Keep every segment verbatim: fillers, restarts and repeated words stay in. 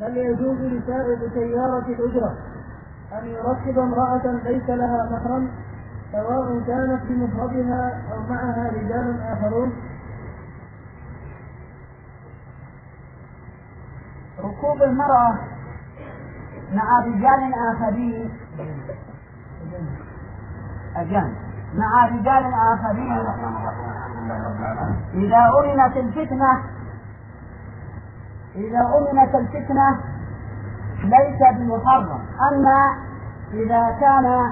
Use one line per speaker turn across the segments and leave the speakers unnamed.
هل يجوز لسائق سيارة الأجرة أن يركب امرأة ليس لها محرم سواء كانت بمفردها أو معها رجال آخرون؟
ركوب المرأة مع رجال آخرين أجانب مع رجال آخرين إذا أمنت الفتنة إذا أمنت الفتنة ليس بمحرم. أما إذا كان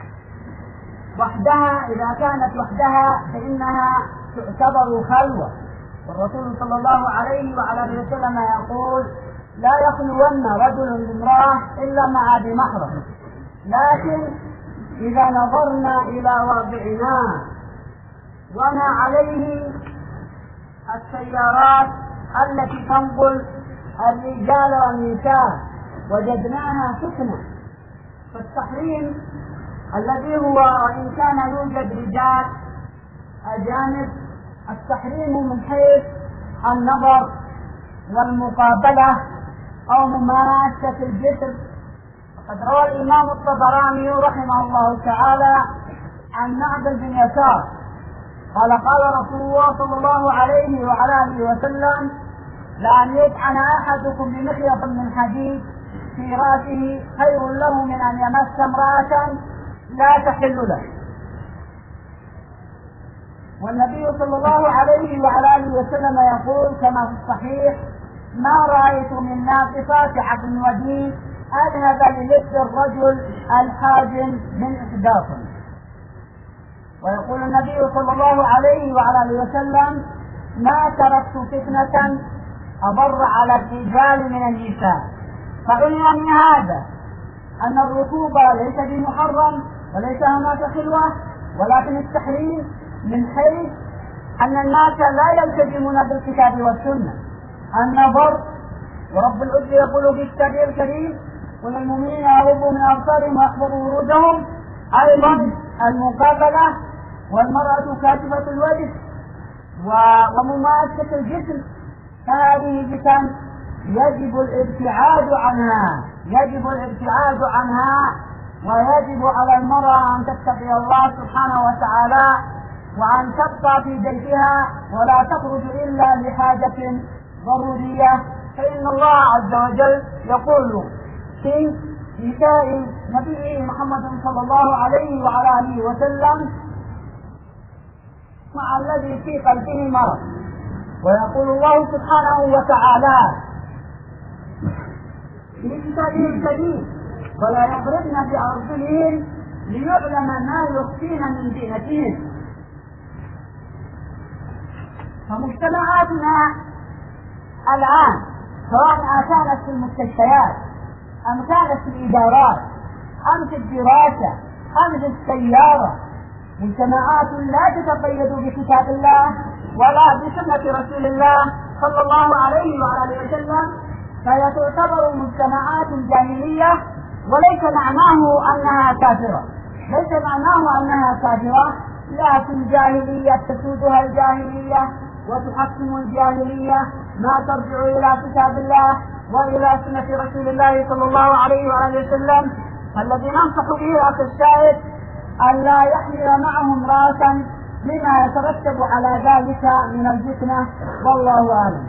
وحدها إذا كانت وحدها فإنها تعتبر خلوة، والرسول صلى الله عليه وعلى آله وسلم يقول: لا يخلون رجل بامرأة إلا مع ذي محرم. لكن إذا نظرنا إلى واقعنا وما عليه السيارات التي تنقل الرجال والنساء وجدناها فتنة، فالتحريم الذي هو وإن كان يوجد رجال أجانب التحريم من حيث النظر والمقابلة أو ممارسة الجسم. وقد روى الإمام الطبراني رحمه الله تعالى عن معبد بن يسار قال: قال رسول الله صلى الله عليه وعلى آله وسلم: لأن يطعن أحدكم بمخيط من حديد في رأسه خير له من أن يمس امرأة لا تحل له. والنبي صلى الله عليه وعلى آله وسلم يقول كما في الصحيح: ما رأيت من ناقصات عقل ودين أذهب للبس الرجل الحاجم من إحداثهم. ويقول النبي صلى الله عليه وعلى آله وسلم: ما تركت فتنة أضر على الرجال من النساء. فعلم من هذا أن الركوب ليس بمحرم وليس هناك خلوة، ولكن التحريم من حيث أن الناس لا يلتزمون بالكتاب والسنة. النظر، ورب العزة يقول في كتابه الكريم: وللمؤمنين يغضوا من أبصارهم ويحفظوا فروجهم. أيضا المقابلة، والمرأة كاشفة الوجه وممارسة الجسم، فهذه فتن يجب الابتعاد عنها يجب الابتعاد عنها ويجب على المرأة أن تتقي الله سبحانه وتعالى وأن تبقى في بيتها ولا تخرج إلا لحاجة ضرورية. فإن الله عز وجل يقول في نساء نبيه محمد صلى الله عليه وعلى آله وسلم: مع الذي في قلبه مرض. ويقول الله سبحانه وتعالى في كتابه الكريم: ولا يضربن بأرجلهن ليعلم ما يخفين من زينتهن. فمجتمعاتنا الآن سواء كانت في المستشفيات أم كانت في الإدارات أم في الدراسة أم في السيارة مجتمعات لا تتقيد بكتاب الله ولا بسنة رسول الله صلى الله عليه وعلى آله وسلم، فهي تعتبر مجتمعات جاهلية. وليس معناه أنها كافرة ليس معناه أنها كافرة لكن جاهلية تسودها الجاهلية وتحكم الجاهلية، ما ترجع إلى كتاب الله وإلى سنة رسول الله صلى الله عليه وآله وسلم. فالذي ننصح به أخي الشاهد أن لا يحمل معهم راسا لما يترتب على ذلك من الفتنة، والله أعلم.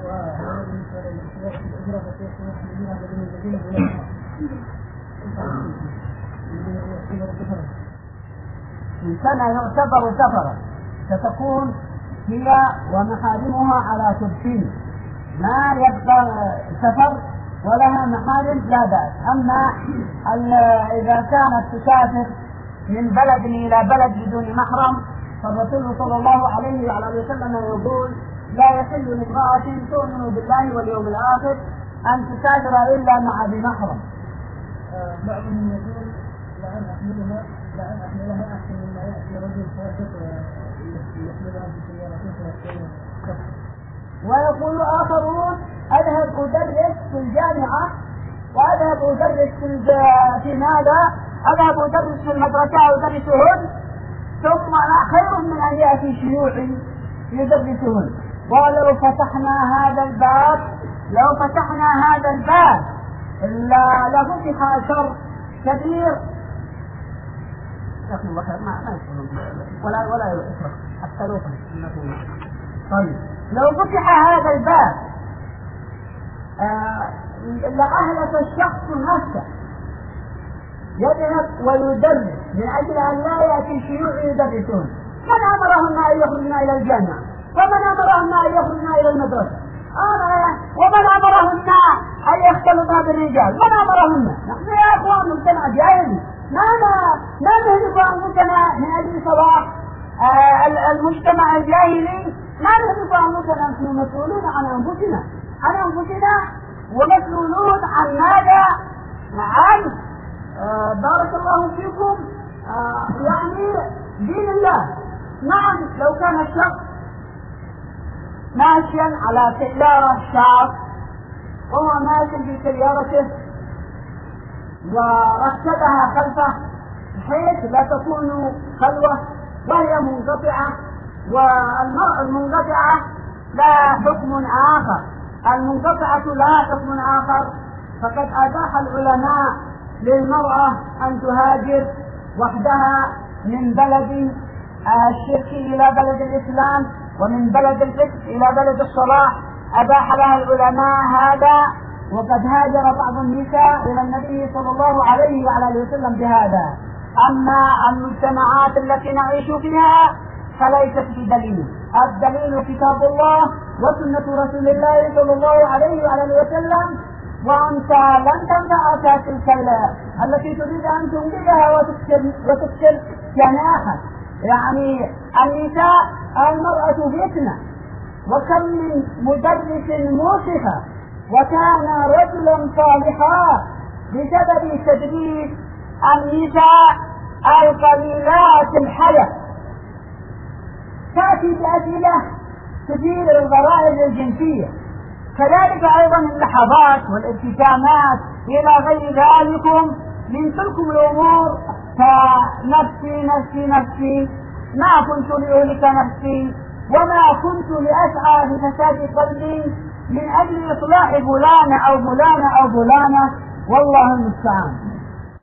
إن كان يعتبر سفرا ستكون هي ومحارمها على ترسين، ما يبقى سفر ولها محارم لا بأس. أما إذا كانت تسافر من بلد إلى بلد بدون محرم فالرسول صلى الله عليه وعلى آله وسلم يقول: لا يحل لامرأة تؤمن بالله واليوم الآخر أن تسافر إلا مع ذي محرم.
بعضهم يقول: لأن أحملها لأن أحملها أحسن مما يأتي رجل فاسق يحملها في سيارته.
ويقول آخرون: أذهب أدرس في الجامعة وأذهب أدرس في ماذا؟ أذهب أدرس في المدرسة أدرسهن ثم خير من أن يأتي شيوعي يدرسهن. ولو فتحنا هذا الباب لو فتحنا هذا الباب لفتح شر كبير. جزاكم الله خير. ما ما يدخلون ولا ولا يفرق حتى لو طيب لو فتح هذا الباب آه لأهلك الشخص نفسه يذهب ويدرس من أجل أن لا يأتي شيوع يدرسون. من أمرهن أن يخرجن إلى الجامعة؟ ومن أمرهن أن يخرجن إلى المدرسة؟ آه ومن أمرهن أن يختلطن بالرجال؟ من أمرهن؟ نحن يا أخوان مجتمع جاهلي، ما ما نهلك أنفسنا من أجل صلاح آه المجتمع الجاهلي، ما نهلك أنفسنا. نحن مسؤولون عن أنفسنا عن أنفسنا ومسؤولون عن ماذا؟ عن آه بارك الله فيكم آه يعني دين الله. نعم لو كان الشخص ماشيا على سيارة شاب وهو ماشي في سيارته وركبها خلفه بحيث لا تكون خلوة وهي منقطعة، والمرأة المنقطعة لا حكم آخر، المنقطعة لا حكم آخر، فقد أباح العلماء للمرأة أن تهاجر وحدها من بلد الشرك إلى بلد الإسلام ومن بلد الفسق إلى بلد الصلاح. أباح لها العلماء هذا، وقد هاجر بعض النساء إلى النبي صلى الله عليه وعلى وسلم بهذا. أما المجتمعات التي نعيش فيها فليست بدليل، الدليل كتاب الله وسنة رسول الله صلى الله عليه وعلى وسلم. وأنت لن تنفعك تلك التي تريد أن تنجبها وتكسر وتكسر جناحك. يعني النساء المرأة فتنة، وكم من مدرس موسخة وكان رجلا صالحا بسبب تدريس النساء القليلات الحياة تأتي بأسئلة تثير الغرائز الجنسية، كذلك أيضا اللحظات والابتسامات إلى غير ذلك من تلكم الأمور. فنفسي نفسي نفسي، ما كنت لأهلك نفسي وما كنت لأسعى لفساد قلبي من أجل إصلاح فلان أو فلانة أو فلانة، والله المستعان.